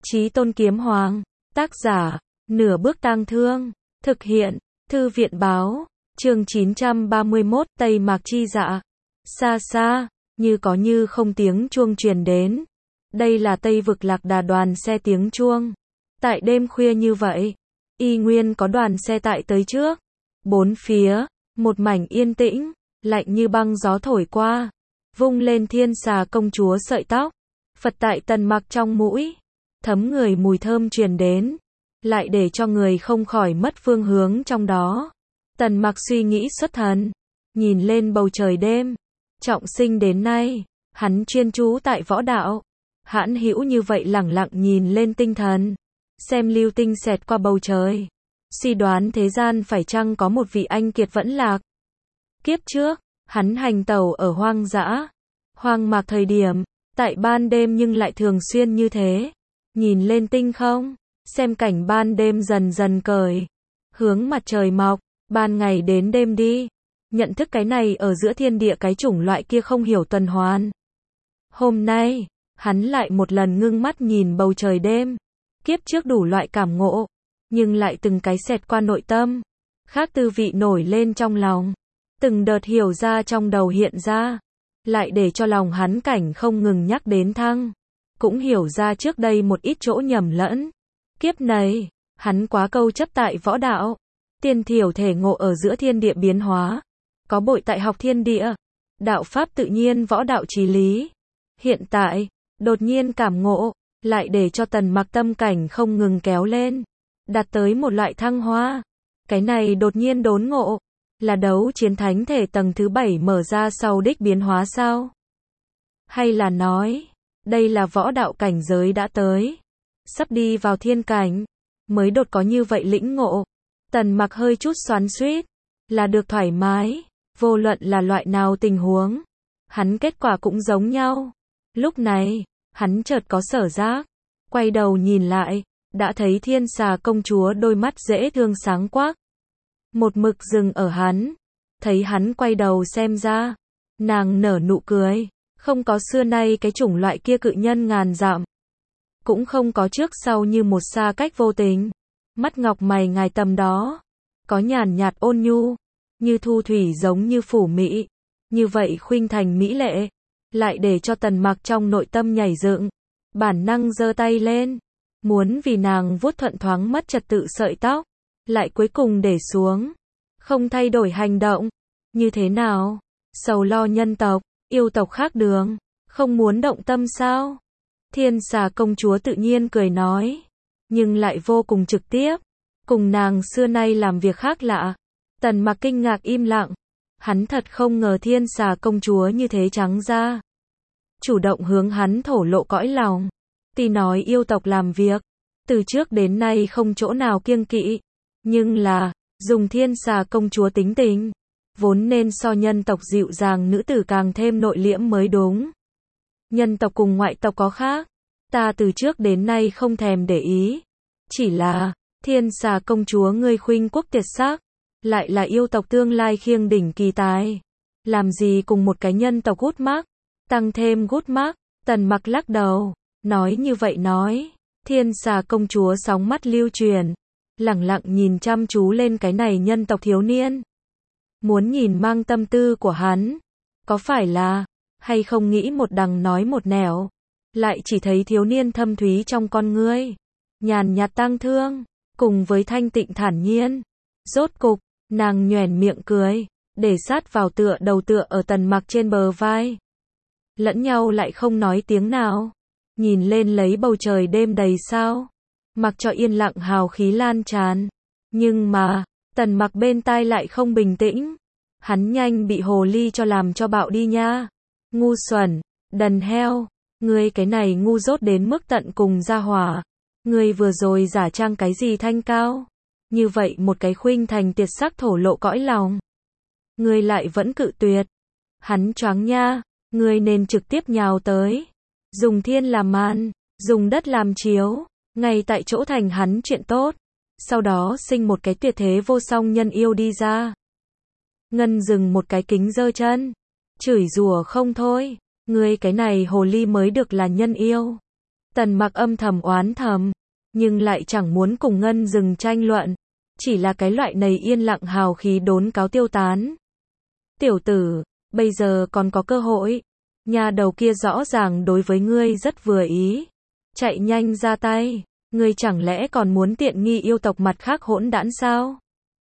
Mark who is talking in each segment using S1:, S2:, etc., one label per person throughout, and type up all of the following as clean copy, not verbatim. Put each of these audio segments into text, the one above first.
S1: Chí Tôn Kiếm Hoàng, tác giả, Nửa Bước Tang Thương, thực hiện, Thư viện Báo, chương 931, Tây Mạc Chi Dạ. Xa xa, như có như không tiếng chuông truyền đến. Đây là Tây Vực Lạc Đà đoàn xe tiếng chuông. Tại đêm khuya như vậy, y nguyên có đoàn xe tại tới trước. Bốn phía, một mảnh yên tĩnh, lạnh như băng gió thổi qua. Vung lên Thiên Xà công chúa sợi tóc. Phật tại Tần Mặc trong mũi. Thấm người mùi thơm truyền đến. Lại để cho người không khỏi mất phương hướng trong đó. Tần Mặc suy nghĩ xuất thần. Nhìn lên bầu trời đêm. Trọng sinh đến nay, hắn chuyên chú tại võ đạo. Hãn hữu như vậy lẳng lặng nhìn lên tinh thần. Xem lưu tinh xẹt qua bầu trời. Suy đoán thế gian phải chăng có một vị anh kiệt vẫn lạc. Kiếp trước, hắn hành tẩu ở hoang dã. Hoang mạc thời điểm, tại ban đêm nhưng lại thường xuyên như thế. Nhìn lên tinh không, xem cảnh ban đêm dần dần cởi. Hướng mặt trời mọc, ban ngày đến đêm đi. Nhận thức cái này ở giữa thiên địa cái chủng loại kia không hiểu tuần hoàn. Hôm nay, hắn lại một lần ngưng mắt nhìn bầu trời đêm. Kiếp trước đủ loại cảm ngộ, nhưng lại từng cái xẹt qua nội tâm. Khác tư vị nổi lên trong lòng. Từng đợt hiểu ra trong đầu hiện ra. Lại để cho lòng hắn cảnh không ngừng nhắc đến thăng. Cũng hiểu ra trước đây một ít chỗ nhầm lẫn. Kiếp này, hắn quá câu chấp tại võ đạo. Tiên thiểu thể ngộ ở giữa thiên địa biến hóa. Có bội tại học thiên địa. Đạo pháp tự nhiên võ đạo chí lý. Hiện tại, đột nhiên cảm ngộ, lại để cho Tần Mặc tâm cảnh không ngừng kéo lên. Đạt tới một loại thăng hoa. Cái này đột nhiên đốn ngộ. Là đấu chiến thánh thể tầng thứ 7 mở ra sau đích biến hóa sao? Hay là nói, đây là võ đạo cảnh giới đã tới. Sắp đi vào thiên cảnh. Mới đột có như vậy lĩnh ngộ. Tần Mặc hơi chút xoắn xuýt. Là được thoải mái. Vô luận là loại nào tình huống. Hắn kết quả cũng giống nhau. Lúc này, hắn chợt có sở giác. Quay đầu nhìn lại. Đã thấy Thiên Xà công chúa đôi mắt dễ thương sáng quắc. Một mực dừng ở hắn. Thấy hắn quay đầu xem ra. Nàng nở nụ cười. Không có xưa nay cái chủng loại kia cự nhân ngàn dặm. Cũng không có trước sau như một xa cách vô tình. Mắt ngọc mày ngài tầm đó. Có nhàn nhạt ôn nhu. Như thu thủy giống như phủ mỹ. Như vậy khuynh thành mỹ lệ. Lại để cho Tần Mặc trong nội tâm nhảy dựng. Bản năng giơ tay lên. Muốn vì nàng vuốt thuận thoáng mất trật tự sợi tóc. Lại cuối cùng để xuống. Không thay đổi hành động. Như thế nào? Sầu lo nhân tộc, yêu tộc khác đường. Không muốn động tâm sao? Thiên Xà công chúa tự nhiên cười nói. Nhưng lại vô cùng trực tiếp. Cùng nàng xưa nay làm việc khác lạ. Tần Mặc kinh ngạc im lặng. Hắn thật không ngờ Thiên Xà công chúa như thế trắng ra. Chủ động hướng hắn thổ lộ cõi lòng. Tuy nói yêu tộc làm việc. Từ trước đến nay không chỗ nào kiêng kỵ. Nhưng là, dùng Thiên Xà công chúa tính tình. Vốn nên so nhân tộc dịu dàng nữ tử càng thêm nội liễm mới đúng. Nhân tộc cùng ngoại tộc có khác. Ta từ trước đến nay không thèm để ý. Chỉ là, Thiên Xà công chúa ngươi khuynh quốc tuyệt sắc. Lại là yêu tộc tương lai khiêng đỉnh kỳ tài. Làm gì cùng một cái nhân tộc gút mắc. Tăng thêm gút mắc. Tần Mặc lắc đầu. Nói như vậy nói. Thiên Xà công chúa sóng mắt lưu truyền. Lẳng lặng nhìn chăm chú lên cái này nhân tộc thiếu niên. Muốn nhìn mang tâm tư của hắn. Có phải là, hay không nghĩ một đằng nói một nẻo. Lại chỉ thấy thiếu niên thâm thúy trong con ngươi. Nhàn nhạt tang thương. Cùng với thanh tịnh thản nhiên. Rốt cục, nàng nhoẻn miệng cười. Để sát vào tựa đầu tựa ở Tần Mặc trên bờ vai. Lẫn nhau lại không nói tiếng nào. Nhìn lên lấy bầu trời đêm đầy sao. Mặc cho yên lặng hào khí lan tràn. Nhưng mà, Tần Mặc bên tai lại không bình tĩnh. Hắn nhanh bị hồ ly cho làm cho bạo đi nha. Ngu xuẩn, đần heo. Ngươi cái này ngu dốt đến mức tận cùng ra hỏa. Ngươi vừa rồi giả trang cái gì thanh cao. Như vậy một cái khuynh thành tuyệt sắc thổ lộ cõi lòng. Ngươi lại vẫn cự tuyệt. Hắn choáng nha. Ngươi nên trực tiếp nhào tới. Dùng thiên làm màn. Dùng đất làm chiếu. Ngay tại chỗ thành hắn chuyện tốt. Sau đó sinh một cái tuyệt thế vô song nhân yêu đi ra. Ngân dừng một cái kính giơ chân. Chửi rủa không thôi. Ngươi cái này hồ ly mới được là nhân yêu. Tần Mặc âm thầm oán thầm, nhưng lại chẳng muốn cùng Ngân Dừng tranh luận. Chỉ là cái loại này yên lặng hào khí đốn cáo tiêu tán. Tiểu tử, bây giờ còn có cơ hội. Nhà đầu kia rõ ràng đối với ngươi rất vừa ý. Chạy nhanh ra tay. Ngươi chẳng lẽ còn muốn tiện nghi yêu tộc mặt khác hỗn đản sao?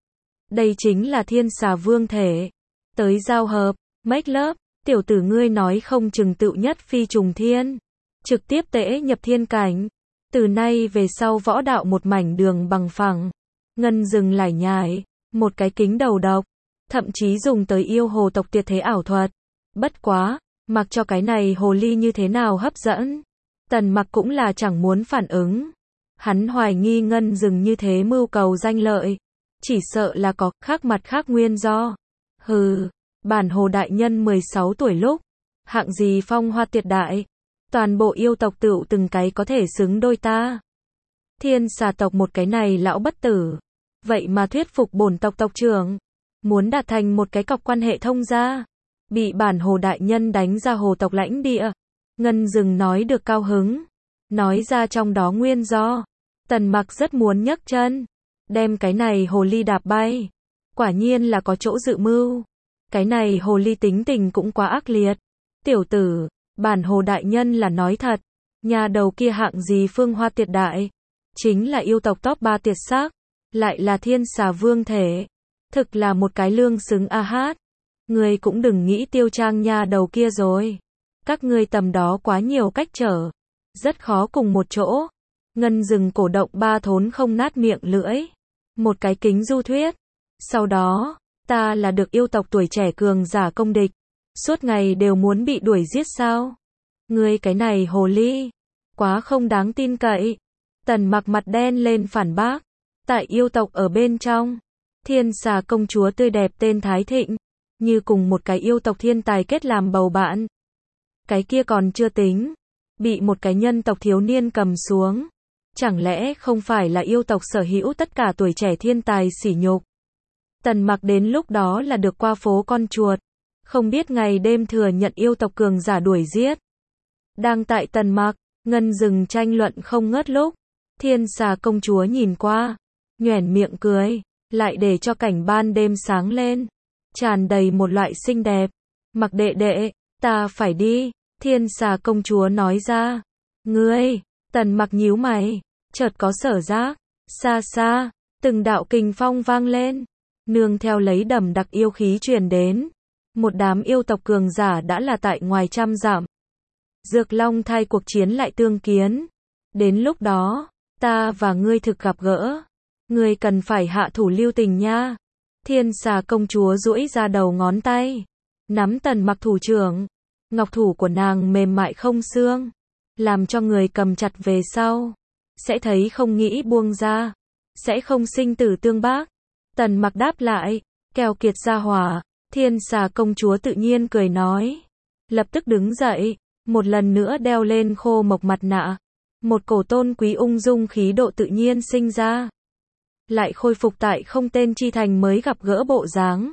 S1: Đây chính là thiên xà vương thể. Tới giao hợp, make love, tiểu tử ngươi nói không chừng tựu nhất phi trùng thiên. Trực tiếp tễ nhập thiên cảnh. Từ nay về sau võ đạo một mảnh đường bằng phẳng. Ngân Dừng lải nhải, một cái kính đầu độc. Thậm chí dùng tới yêu hồ tộc tuyệt thế ảo thuật. Bất quá, mặc cho cái này hồ ly như thế nào hấp dẫn. Tần Mặc cũng là chẳng muốn phản ứng. Hắn hoài nghi Ngân Dừng như thế mưu cầu danh lợi. Chỉ sợ là có khác mặt khác nguyên do. Hừ, bản hồ đại nhân 16 tuổi lúc. Hạng gì phong hoa tuyệt đại. Toàn bộ yêu tộc tựu từng cái có thể xứng đôi ta. Thiên xà tộc một cái này lão bất tử. Vậy mà thuyết phục bổn tộc tộc trưởng. Muốn đạt thành một cái cọc quan hệ thông gia. Bị bản hồ đại nhân đánh ra hồ tộc lãnh địa. Ngân Dừng nói được cao hứng. Nói ra trong đó nguyên do. Tần Mặc rất muốn nhấc chân. Đem cái này hồ ly đạp bay. Quả nhiên là có chỗ dự mưu. Cái này hồ ly tính tình cũng quá ác liệt. Tiểu tử, bản hồ đại nhân là nói thật. Nhà đầu kia hạng gì phương hoa tuyệt đại. Chính là yêu tộc top 3 tuyệt sắc. Lại là thiên xà vương thể. Thực là một cái lương xứng a hát. Ngươi cũng đừng nghĩ tiêu trang nhà đầu kia rồi. Các ngươi tầm đó quá nhiều cách trở. Rất khó cùng một chỗ. Ngân Dừng cổ động ba thốn không nát miệng lưỡi. Một cái kính du thuyết. Sau đó, ta là được yêu tộc tuổi trẻ cường giả công địch. Suốt ngày đều muốn bị đuổi giết sao? Ngươi cái này hồ ly. Quá không đáng tin cậy. Tần Mặc mặt đen lên phản bác. Tại yêu tộc ở bên trong. Thiên xà công chúa tươi đẹp tên Thái Thịnh. Như cùng một cái yêu tộc thiên tài kết làm bầu bạn. Cái kia còn chưa tính. Bị một cái nhân tộc thiếu niên cầm xuống. Chẳng lẽ không phải là yêu tộc sở hữu tất cả tuổi trẻ thiên tài sỉ nhục. Tần Mặc đến lúc đó là được qua phố con chuột. Không biết ngày đêm thừa nhận yêu tộc cường giả đuổi giết. Đang tại Tần Mặc, Ngân Dừng tranh luận không ngớt lúc. Thiên xà công chúa nhìn qua. Nhoẻn miệng cười. Lại để cho cảnh ban đêm sáng lên. Tràn đầy một loại xinh đẹp. Mặc đệ đệ, ta phải đi. Thiên xà công chúa nói ra. Ngươi, Tần Mặc nhíu mày. Chợt có sở giác. Xa xa, từng đạo kình phong vang lên. Nương theo lấy đầm đặc yêu khí truyền đến. Một đám yêu tộc cường giả đã là tại ngoài trăm dặm. Dược Long thai cuộc chiến lại tương kiến. Đến lúc đó, ta và ngươi thực gặp gỡ. Ngươi cần phải hạ thủ lưu tình nha. Thiên xà công chúa duỗi ra đầu ngón tay. Nắm Tần Mặc thủ trưởng. Ngọc thủ của nàng mềm mại không xương. Làm cho người cầm chặt về sau. Sẽ thấy không nghĩ buông ra. Sẽ không sinh tử tương bác. Tần Mặc đáp lại. Keo kiệt gia hỏa. Thiên xà công chúa tự nhiên cười nói. Lập tức đứng dậy. Một lần nữa đeo lên khô mộc mặt nạ. Một cổ tôn quý ung dung khí độ tự nhiên sinh ra. Lại khôi phục tại không tên chi thành mới gặp gỡ bộ dáng.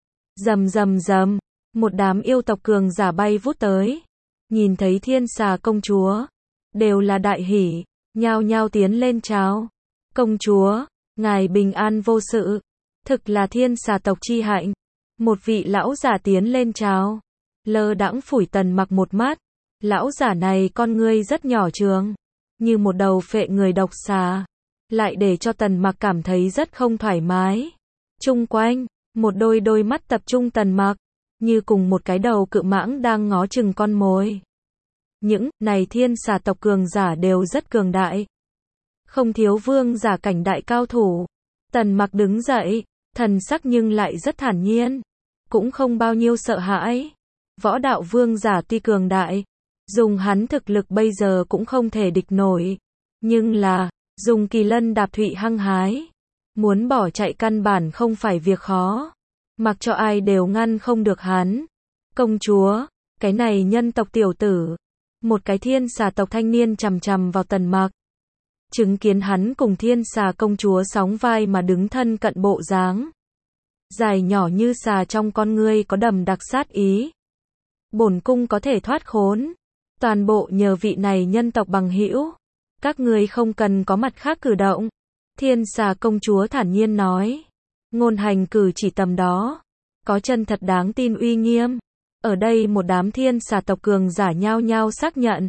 S1: Rầm rầm rầm. Một đám yêu tộc cường giả bay vút tới. Nhìn thấy thiên xà công chúa. Đều là đại hỉ. Nhao nhao tiến lên chào. Công chúa, ngài bình an vô sự. Thực là thiên xà tộc chi hạnh. Một vị lão giả tiến lên chào. Lơ đãng phủi Tần Mặc một mắt. Lão giả này con ngươi rất nhỏ trường. Như một đầu phệ người độc xà. Lại để cho Tần Mặc cảm thấy rất không thoải mái. Chung quanh, một đôi mắt tập trung Tần Mặc. Như cùng một cái đầu cự mãng đang ngó chừng con mồi. Những này thiên xà tộc cường giả đều rất cường đại. Không thiếu vương giả cảnh đại cao thủ. Tần Mặc đứng dậy, thần sắc nhưng lại rất thản nhiên. Cũng không bao nhiêu sợ hãi. Võ đạo vương giả tuy cường đại. Dùng hắn thực lực bây giờ cũng không thể địch nổi. Nhưng là, dùng kỳ lân đạp thụy hăng hái. Muốn bỏ chạy căn bản không phải việc khó. Mặc cho ai đều ngăn không được hắn. Công chúa, cái này nhân tộc tiểu tử. Một cái thiên xà tộc thanh niên chằm chằm vào Tần Mặc. Chứng kiến hắn cùng thiên xà công chúa sóng vai mà đứng thân cận bộ dáng. Dài nhỏ như xà trong con ngươi có đầm đặc sát ý. Bổn cung có thể thoát khốn. Toàn bộ nhờ vị này nhân tộc bằng hữu. Các ngươi không cần có mặt khác cử động. Thiên xà công chúa thản nhiên nói. Ngôn hành cử chỉ tầm đó. Có chân thật đáng tin uy nghiêm. Ở đây một đám thiên xà tộc cường giả nhao nhao xác nhận.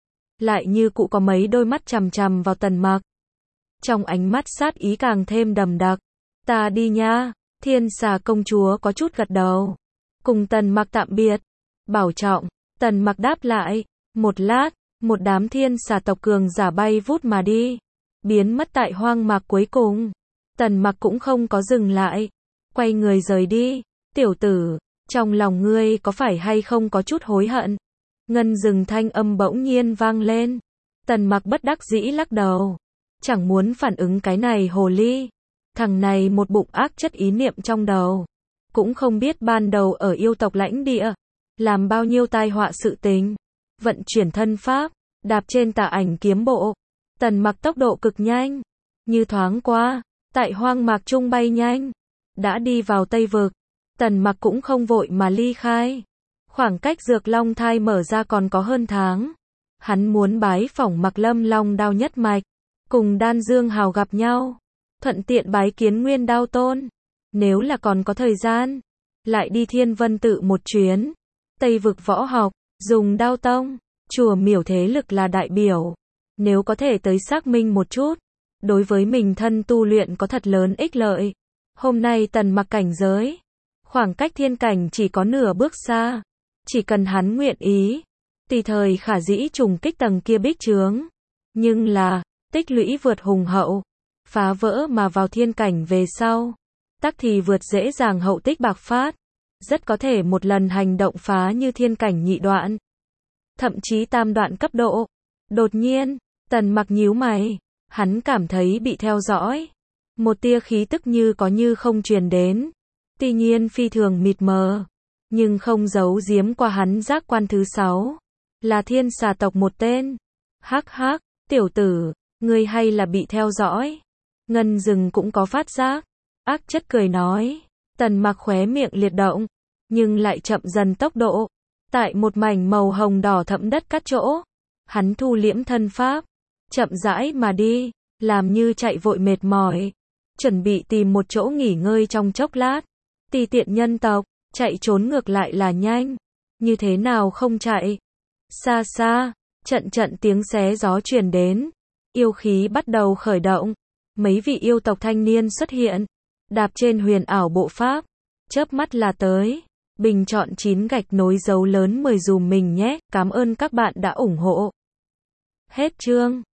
S1: Lại như cụ có mấy đôi mắt chằm chằm vào Tần Mặc. Trong ánh mắt sát ý càng thêm đậm đặc. Ta đi nha. Thiên xà công chúa có chút gật đầu. Cùng Tần Mặc tạm biệt. Bảo trọng. Tần Mặc đáp lại. Một lát, một đám thiên xà tộc cường giả bay vút mà đi. Biến mất tại hoang mạc cuối cùng. Tần Mặc cũng không có dừng lại. Quay người rời đi. Tiểu tử, trong lòng ngươi có phải hay không có chút hối hận? Ngân rừng thanh âm bỗng nhiên vang lên. Tần Mặc bất đắc dĩ lắc đầu. Chẳng muốn phản ứng cái này hồ ly. Thằng này một bụng ác chất ý niệm trong đầu. Cũng không biết ban đầu ở yêu tộc lãnh địa. Làm bao nhiêu tai họa sự tình. Vận chuyển thân pháp. Đạp trên tà ảnh kiếm bộ. Tần Mặc tốc độ cực nhanh. Như thoáng qua. Tại hoang mạc trung bay nhanh. Đã đi vào Tây Vực. Tần Mặc cũng không vội mà ly khai. Khoảng cách Dược Long thai mở ra còn có hơn tháng. Hắn muốn bái phỏng Mặc Lâm Long đao nhất mạch. Cùng Đan Dương Hào gặp nhau. Thuận tiện bái kiến Nguyên Đao Tôn. Nếu là còn có thời gian. Lại đi Thiên Vân Tự một chuyến. Tây Vực võ học. Dùng Đao Tông. Chùa Miểu thế lực là đại biểu. Nếu có thể tới xác minh một chút. Đối với mình thân tu luyện có thật lớn ích lợi. Hôm nay Tần Mặc cảnh giới. Khoảng cách thiên cảnh chỉ có nửa bước xa. Chỉ cần hắn nguyện ý. Tùy thời khả dĩ trùng kích tầng kia bích chướng. Nhưng là, tích lũy vượt hùng hậu. Phá vỡ mà vào thiên cảnh về sau. Tắc thì vượt dễ dàng hậu tích bạc phát. Rất có thể một lần hành động phá như thiên cảnh nhị đoạn. Thậm chí tam đoạn cấp độ. Đột nhiên, Tần Mặc nhíu mày. Hắn cảm thấy bị theo dõi. Một tia khí tức như có như không truyền đến. Tuy nhiên phi thường mịt mờ. Nhưng không giấu giếm qua hắn giác quan thứ 6. Là thiên xà tộc một tên. Hắc hắc, tiểu tử, ngươi hay là bị theo dõi. Ngân rừng cũng có phát giác. Ác chất cười nói. Tần Mặc khóe miệng liệt động. Nhưng lại chậm dần tốc độ. Tại một mảnh màu hồng đỏ thẫm đất cắt chỗ. Hắn thu liễm thân pháp. Chậm rãi mà đi. Làm như chạy vội mệt mỏi. Chuẩn bị tìm một chỗ nghỉ ngơi trong chốc lát. Tùy tiện nhân tộc. Chạy trốn ngược lại là nhanh. Như thế nào không chạy. Xa xa. Trận tiếng xé gió truyền đến. Yêu khí bắt đầu khởi động. Mấy vị yêu tộc thanh niên xuất hiện. Đạp trên huyền ảo bộ pháp. Chớp mắt là tới. Bình chọn 9 gạch nối dấu lớn 10 dùm mình nhé. Cảm ơn các bạn đã ủng hộ. Hết chương.